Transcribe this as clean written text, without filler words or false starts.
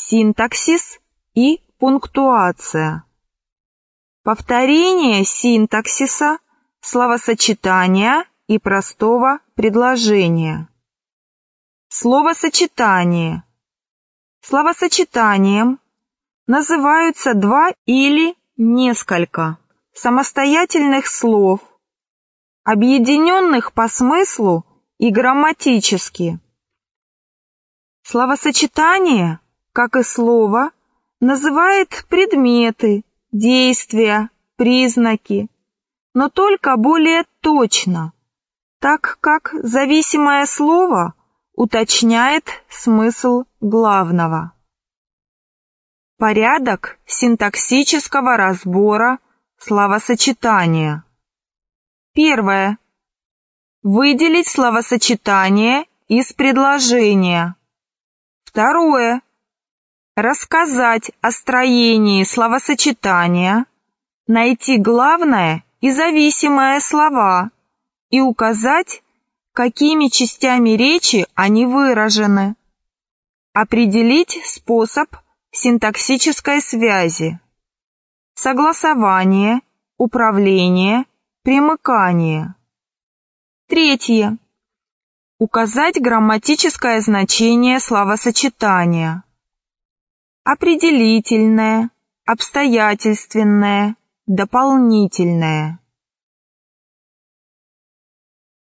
синтаксис и пунктуация. Повторение синтаксиса, словосочетания и простого предложения. Словосочетание. Словосочетанием называются два или несколько самостоятельных слов, объединенных по смыслу и грамматически. Словосочетание, как и слово, называет предметы, действия, признаки, но только более точно, так как зависимое слово уточняет смысл главного. Порядок синтаксического разбора словосочетания. Первое. Выделить словосочетание из предложения. Второе. Рассказать о строении словосочетания, найти главное и зависимое слова и указать, какими частями речи они выражены. Определить способ синтаксической связи. Согласование, управление, примыкание. Третье. Указать грамматическое значение словосочетания. Определительное, обстоятельственное, дополнительное.